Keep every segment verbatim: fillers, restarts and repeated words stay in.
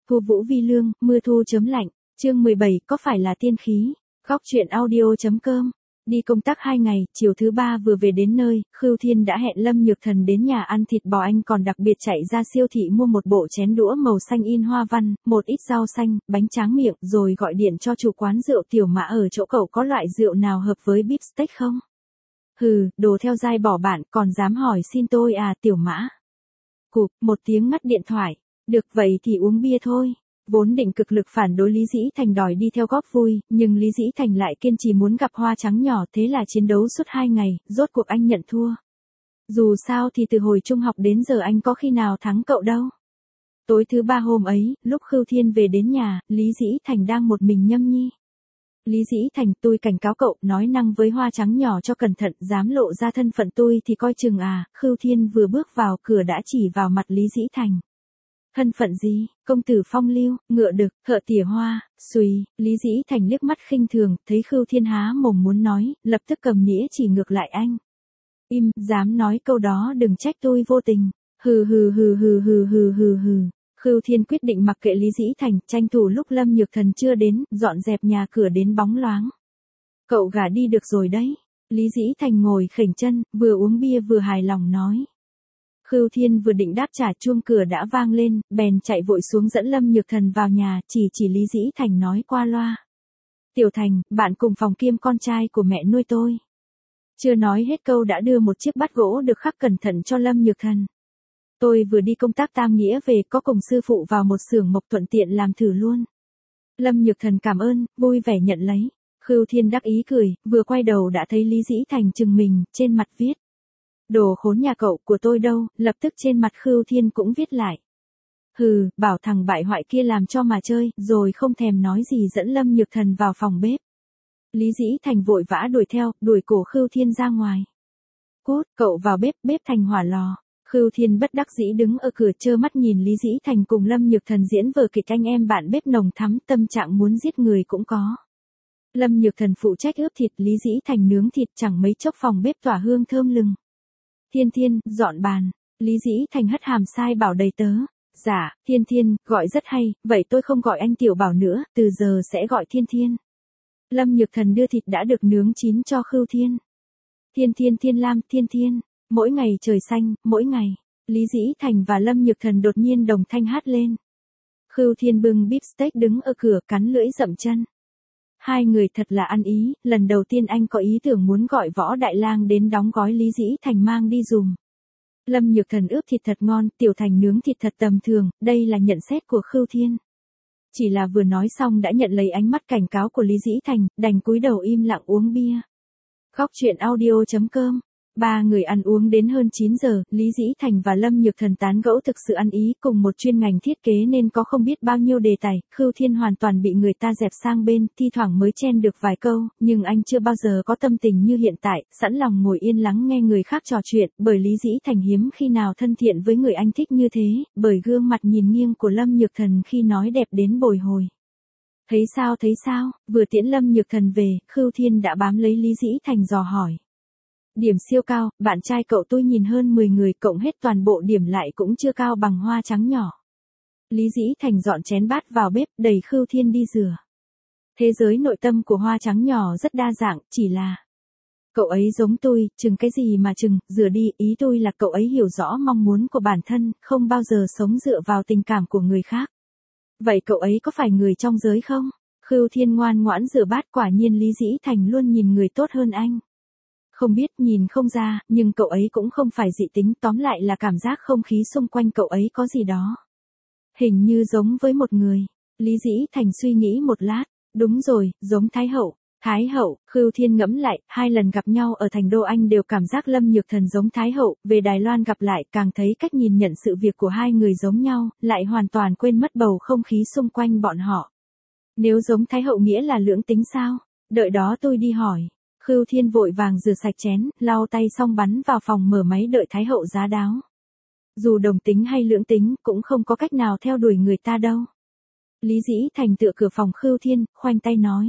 Thu Vũ Vi Lương, mưa thu chớm lạnh, chương mười bảy, có phải là tiên khí? Góc truyện audio.com. Đi công tác hai ngày, chiều thứ ba vừa về đến nơi, Khưu Thiên đã hẹn Lâm Nhược Thần đến nhà ăn thịt bò, anh còn đặc biệt chạy ra siêu thị mua một bộ chén đũa màu xanh in hoa văn, một ít rau xanh, bánh tráng miệng, rồi gọi điện cho chủ quán rượu Tiểu Mã ở chỗ cậu có loại rượu nào hợp với beef steak không? Hừ, đồ theo dai bỏ bạn, còn dám hỏi xin tôi à Tiểu Mã? Cụp, một tiếng ngắt điện thoại. Được vậy thì uống bia thôi. Vốn định cực lực phản đối Lý Dĩ Thành đòi đi theo góp vui, nhưng Lý Dĩ Thành lại kiên trì muốn gặp Hoa Trắng nhỏ, thế là chiến đấu suốt hai ngày, rốt cuộc anh nhận thua. Dù sao thì từ hồi trung học đến giờ anh có khi nào thắng cậu đâu. Tối thứ ba hôm ấy, lúc Khưu Thiên về đến nhà, Lý Dĩ Thành đang một mình nhâm nhi. Lý Dĩ Thành, tôi cảnh cáo cậu, nói năng với Hoa Trắng nhỏ cho cẩn thận, dám lộ ra thân phận tôi thì coi chừng à. Khưu Thiên vừa bước vào cửa đã chỉ vào mặt Lý Dĩ Thành. Thân phận gì? Công tử phong lưu, ngựa đực, thợ tỉa hoa, xùy. Lý Dĩ Thành liếc mắt khinh thường, thấy Khưu Thiên há mồm muốn nói, lập tức cầm nĩa chỉ ngược lại anh. Im, dám nói câu đó đừng trách tôi vô tình. Hừ hừ hừ hừ hừ hừ hừ hừ. Khưu Thiên quyết định mặc kệ Lý Dĩ Thành, tranh thủ lúc Lâm Nhược Thần chưa đến, dọn dẹp nhà cửa đến bóng loáng. Cậu gả đi được rồi đấy. Lý Dĩ Thành ngồi khểnh chân, vừa uống bia vừa hài lòng nói. Khưu Thiên vừa định đáp trả, chuông cửa đã vang lên, bèn chạy vội xuống dẫn Lâm Nhược Thần vào nhà, chỉ chỉ Lý Dĩ Thành nói qua loa. Tiểu Thành, bạn cùng phòng kiêm con trai của mẹ nuôi tôi. Chưa nói hết câu đã đưa một chiếc bát gỗ được khắc cẩn thận cho Lâm Nhược Thần. Tôi vừa đi công tác tam nghĩa về, có cùng sư phụ vào một xưởng mộc thuận tiện làm thử luôn. Lâm Nhược Thần cảm ơn, vui vẻ nhận lấy. Khưu Thiên đắc ý cười, vừa quay đầu đã thấy Lý Dĩ Thành chừng mình, trên mặt viết. Đồ khốn nhà cậu, của tôi đâu, lập tức trên mặt Khưu Thiên cũng viết lại. Hừ, bảo thằng bại hoại kia làm cho mà chơi, rồi không thèm nói gì dẫn Lâm Nhược Thần vào phòng bếp. Lý Dĩ Thành vội vã đuổi theo, đuổi cổ Khưu Thiên ra ngoài. Cút, cậu vào bếp, bếp thành hỏa lò. Khưu Thiên bất đắc dĩ đứng ở cửa trơ mắt nhìn Lý Dĩ Thành cùng Lâm Nhược Thần diễn vở kịch anh em bạn bếp nồng thắm, tâm trạng muốn giết người cũng có. Lâm Nhược Thần phụ trách ướp thịt, Lý Dĩ Thành nướng thịt, chẳng mấy chốc phòng bếp tỏa hương thơm lừng. Thiên Thiên, dọn bàn. Lý Dĩ Thành hất hàm sai bảo đầy tớ. Dạ, Thiên Thiên, gọi rất hay, vậy tôi không gọi anh Tiểu Bảo nữa, từ giờ sẽ gọi Thiên Thiên. Lâm Nhược Thần đưa thịt đã được nướng chín cho Khưu Thiên. Thiên Thiên Thiên Lam, Thiên Thiên, mỗi ngày trời xanh, mỗi ngày. Lý Dĩ Thành và Lâm Nhược Thần đột nhiên đồng thanh hát lên. Khưu Thiên bưng beef steak đứng ở cửa cắn lưỡi dậm chân. Hai người thật là ăn ý, lần đầu tiên anh có ý tưởng muốn gọi Võ Đại Lang đến đóng gói, Lý Dĩ Thành mang đi dùm. Lâm Nhược Thần ướp thịt thật ngon, Tiểu Thành nướng thịt thật tầm thường, đây là nhận xét của Khưu Thiên. Chỉ là vừa nói xong đã nhận lấy ánh mắt cảnh cáo của Lý Dĩ Thành, đành cúi đầu im lặng uống bia. Góc truyện audio.com. Ba người ăn uống đến hơn chín giờ, Lý Dĩ Thành và Lâm Nhược Thần tán gẫu thực sự ăn ý, cùng một chuyên ngành thiết kế nên có không biết bao nhiêu đề tài. Khưu Thiên hoàn toàn bị người ta dẹp sang bên, thi thoảng mới chen được vài câu, nhưng anh chưa bao giờ có tâm tình như hiện tại, sẵn lòng ngồi yên lắng nghe người khác trò chuyện, bởi Lý Dĩ Thành hiếm khi nào thân thiện với người anh thích như thế, bởi gương mặt nhìn nghiêng của Lâm Nhược Thần khi nói đẹp đến bồi hồi. Thấy sao thấy sao, vừa tiễn Lâm Nhược Thần về, Khưu Thiên đã bám lấy Lý Dĩ Thành dò hỏi. Điểm siêu cao, bạn trai cậu tôi nhìn hơn mười người, cộng hết toàn bộ điểm lại cũng chưa cao bằng Hoa Trắng nhỏ. Lý Dĩ Thành dọn chén bát vào bếp, đẩy Khưu Thiên đi rửa. Thế giới nội tâm của Hoa Trắng nhỏ rất đa dạng, chỉ là cậu ấy giống tôi, chừng cái gì mà chừng, rửa đi, ý tôi là cậu ấy hiểu rõ mong muốn của bản thân, không bao giờ sống dựa vào tình cảm của người khác. Vậy cậu ấy có phải người trong giới không? Khưu Thiên ngoan ngoãn rửa bát, quả nhiên Lý Dĩ Thành luôn nhìn người tốt hơn anh. Không biết, nhìn không ra, nhưng cậu ấy cũng không phải dị tính, tóm lại là cảm giác không khí xung quanh cậu ấy có gì đó. Hình như giống với một người. Lý Dĩ Thành suy nghĩ một lát, đúng rồi, giống Thái Hậu. Thái Hậu, Khưu Thiên ngẫm lại, hai lần gặp nhau ở thành đô anh đều cảm giác Lâm Nhược Thần giống Thái Hậu, về Đài Loan gặp lại càng thấy cách nhìn nhận sự việc của hai người giống nhau, lại hoàn toàn quên mất bầu không khí xung quanh bọn họ. Nếu giống Thái Hậu nghĩa là lưỡng tính sao? Đợi đó tôi đi hỏi. Khưu Thiên vội vàng rửa sạch chén, lau tay xong bắn vào phòng mở máy đợi Thái Hậu giá đáo. Dù đồng tính hay lưỡng tính, cũng không có cách nào theo đuổi người ta đâu. Lý Dĩ Thành tựa cửa phòng Khưu Thiên, khoanh tay nói.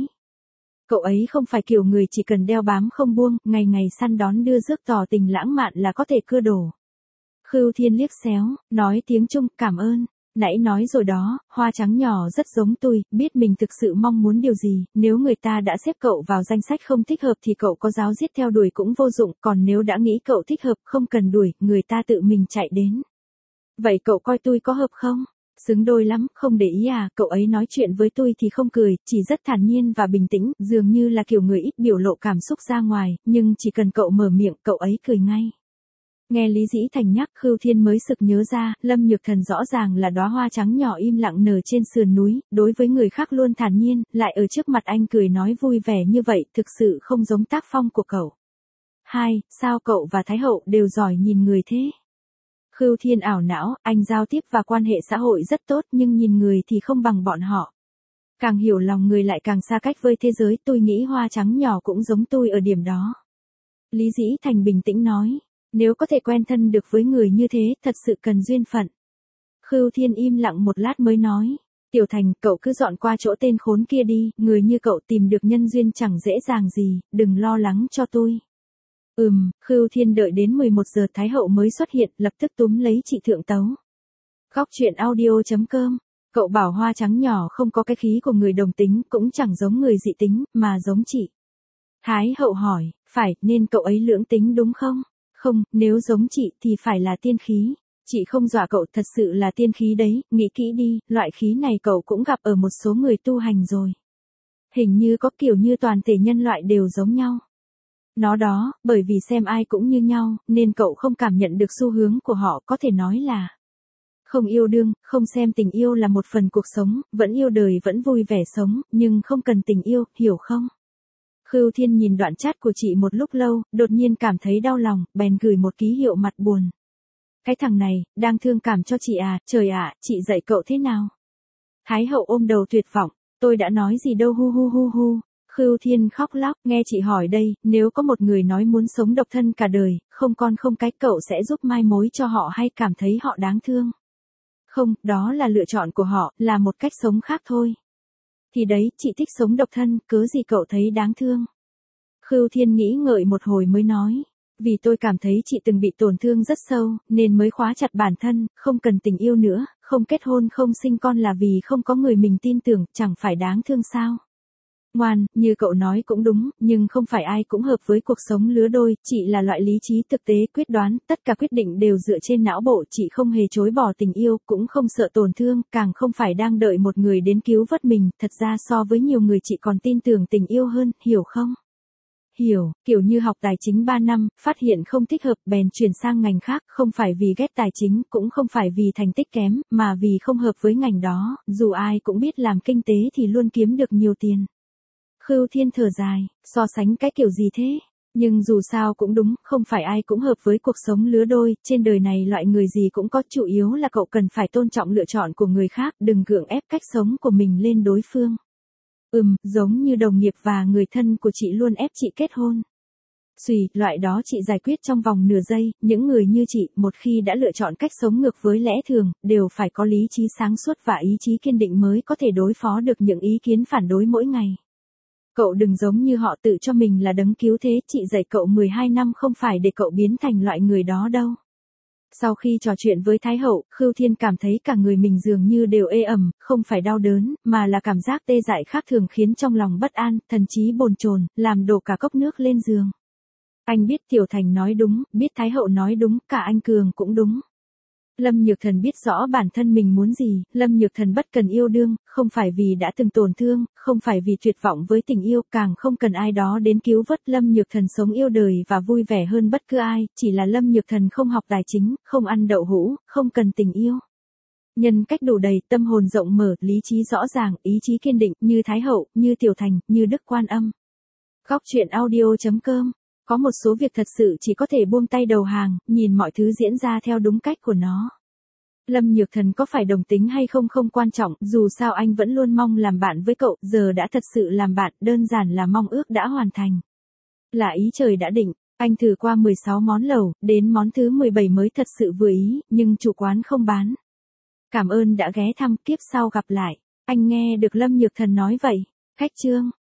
Cậu ấy không phải kiểu người chỉ cần đeo bám không buông, ngày ngày săn đón đưa rước tỏ tình lãng mạn là có thể cưa đổ. Khưu Thiên liếc xéo, nói tiếng Trung, cảm ơn. Nãy nói rồi đó, hoa trắng nhỏ rất giống tôi, biết mình thực sự mong muốn điều gì, nếu người ta đã xếp cậu vào danh sách không thích hợp thì cậu có ráo riết theo đuổi cũng vô dụng, còn nếu đã nghĩ cậu thích hợp, không cần đuổi, người ta tự mình chạy đến. Vậy cậu coi tôi có hợp không? Xứng đôi lắm, không để ý à, cậu ấy nói chuyện với tôi thì không cười, chỉ rất thản nhiên và bình tĩnh, dường như là kiểu người ít biểu lộ cảm xúc ra ngoài, nhưng chỉ cần cậu mở miệng, cậu ấy cười ngay. Nghe Lý Dĩ Thành nhắc, Khưu Thiên mới sực nhớ ra, Lâm Nhược Thần rõ ràng là đóa hoa trắng nhỏ im lặng nở trên sườn núi, đối với người khác luôn thản nhiên, lại ở trước mặt anh cười nói vui vẻ như vậy, thực sự không giống tác phong của cậu. Hai, sao cậu và Thái Hậu đều giỏi nhìn người thế? Khưu Thiên ảo não, anh giao tiếp và quan hệ xã hội rất tốt nhưng nhìn người thì không bằng bọn họ. Càng hiểu lòng người lại càng xa cách với thế giới, tôi nghĩ hoa trắng nhỏ cũng giống tôi ở điểm đó. Lý Dĩ Thành bình tĩnh nói. Nếu có thể quen thân được với người như thế, thật sự cần duyên phận. Khưu Thiên im lặng một lát mới nói. Tiểu Thành, cậu cứ dọn qua chỗ tên khốn kia đi, người như cậu tìm được nhân duyên chẳng dễ dàng gì, đừng lo lắng cho tôi. Ừm, Khưu Thiên đợi đến mười một giờ Thái Hậu mới xuất hiện, lập tức túm lấy chị thượng tấu. Góc truyện audio chấm com. Cậu bảo hoa trắng nhỏ không có cái khí của người đồng tính, cũng chẳng giống người dị tính, mà giống chị. Thái Hậu hỏi, phải, nên cậu ấy lưỡng tính đúng không? Không, nếu giống chị thì phải là tiên khí. Chị không dọa cậu, thật sự là tiên khí đấy, nghĩ kỹ đi, loại khí này cậu cũng gặp ở một số người tu hành rồi. Hình như có kiểu như toàn thể nhân loại đều giống nhau. Nó đó, bởi vì xem ai cũng như nhau, nên cậu không cảm nhận được xu hướng của họ, có thể nói là không yêu đương, không xem tình yêu là một phần cuộc sống, vẫn yêu đời vẫn vui vẻ sống, nhưng không cần tình yêu, hiểu không? Khưu Thiên nhìn đoạn chat của chị một lúc lâu, đột nhiên cảm thấy đau lòng, bèn gửi một ký hiệu mặt buồn. Cái thằng này, đang thương cảm cho chị à, trời ạ, chị dạy cậu thế nào? Thái Hậu ôm đầu tuyệt vọng, tôi đã nói gì đâu hu hu hu hu. Khưu Thiên khóc lóc, nghe chị hỏi đây, nếu có một người nói muốn sống độc thân cả đời, không con không cái, cậu sẽ giúp mai mối cho họ hay cảm thấy họ đáng thương? Không, đó là lựa chọn của họ, là một cách sống khác thôi. Thì đấy, chị thích sống độc thân, cớ gì cậu thấy đáng thương? Khưu Thiên nghĩ ngợi một hồi mới nói. Vì tôi cảm thấy chị từng bị tổn thương rất sâu, nên mới khóa chặt bản thân, không cần tình yêu nữa, không kết hôn không sinh con là vì không có người mình tin tưởng, chẳng phải đáng thương sao? Ngoan, như cậu nói cũng đúng, nhưng không phải ai cũng hợp với cuộc sống lứa đôi, chị là loại lý trí thực tế quyết đoán, tất cả quyết định đều dựa trên não bộ, chị không hề chối bỏ tình yêu, cũng không sợ tổn thương, càng không phải đang đợi một người đến cứu vớt mình, thật ra so với nhiều người chị còn tin tưởng tình yêu hơn, hiểu không? Hiểu, kiểu như học tài chính ba năm, phát hiện không thích hợp, bèn chuyển sang ngành khác, không phải vì ghét tài chính, cũng không phải vì thành tích kém, mà vì không hợp với ngành đó, dù ai cũng biết làm kinh tế thì luôn kiếm được nhiều tiền. Khưu Thiên thở dài, so sánh cái kiểu gì thế? Nhưng dù sao cũng đúng, không phải ai cũng hợp với cuộc sống lứa đôi, trên đời này loại người gì cũng có, chủ yếu là cậu cần phải tôn trọng lựa chọn của người khác, đừng gượng ép cách sống của mình lên đối phương. Ừm, giống như đồng nghiệp và người thân của chị luôn ép chị kết hôn. Xùy, loại đó chị giải quyết trong vòng nửa giây, những người như chị, một khi đã lựa chọn cách sống ngược với lẽ thường, đều phải có lý trí sáng suốt và ý chí kiên định mới có thể đối phó được những ý kiến phản đối mỗi ngày. Cậu đừng giống như họ tự cho mình là đấng cứu thế, chị dạy cậu mười hai năm không phải để cậu biến thành loại người đó đâu. Sau khi trò chuyện với Thái Hậu, Khưu Thiên cảm thấy cả người mình dường như đều ê ẩm, không phải đau đớn, mà là cảm giác tê dại khác thường khiến trong lòng bất an, thần trí bồn chồn, làm đổ cả cốc nước lên giường. Anh biết Tiểu Thành nói đúng, biết Thái Hậu nói đúng, cả anh Cường cũng đúng. Lâm Nhược Thần biết rõ bản thân mình muốn gì, Lâm Nhược Thần bất cần yêu đương, không phải vì đã từng tổn thương, không phải vì tuyệt vọng với tình yêu, càng không cần ai đó đến cứu vớt. Lâm Nhược Thần sống yêu đời và vui vẻ hơn bất cứ ai, chỉ là Lâm Nhược Thần không học tài chính, không ăn đậu hũ, không cần tình yêu. Nhân cách đủ đầy, tâm hồn rộng mở, lý trí rõ ràng, ý chí kiên định, như Thái Hậu, như Tiểu Thành, như Đức Quan Âm. Góc truyện audio chấm com. Có một số việc thật sự chỉ có thể buông tay đầu hàng, nhìn mọi thứ diễn ra theo đúng cách của nó. Lâm Nhược Thần có phải đồng tính hay không không quan trọng, dù sao anh vẫn luôn mong làm bạn với cậu, giờ đã thật sự làm bạn, đơn giản là mong ước đã hoàn thành. Là ý trời đã định, anh thử qua mười sáu món lẩu, đến món thứ mười bảy mới thật sự vừa ý, nhưng chủ quán không bán. Cảm ơn đã ghé thăm, kiếp sau gặp lại. Anh nghe được Lâm Nhược Thần nói vậy. Khách chương.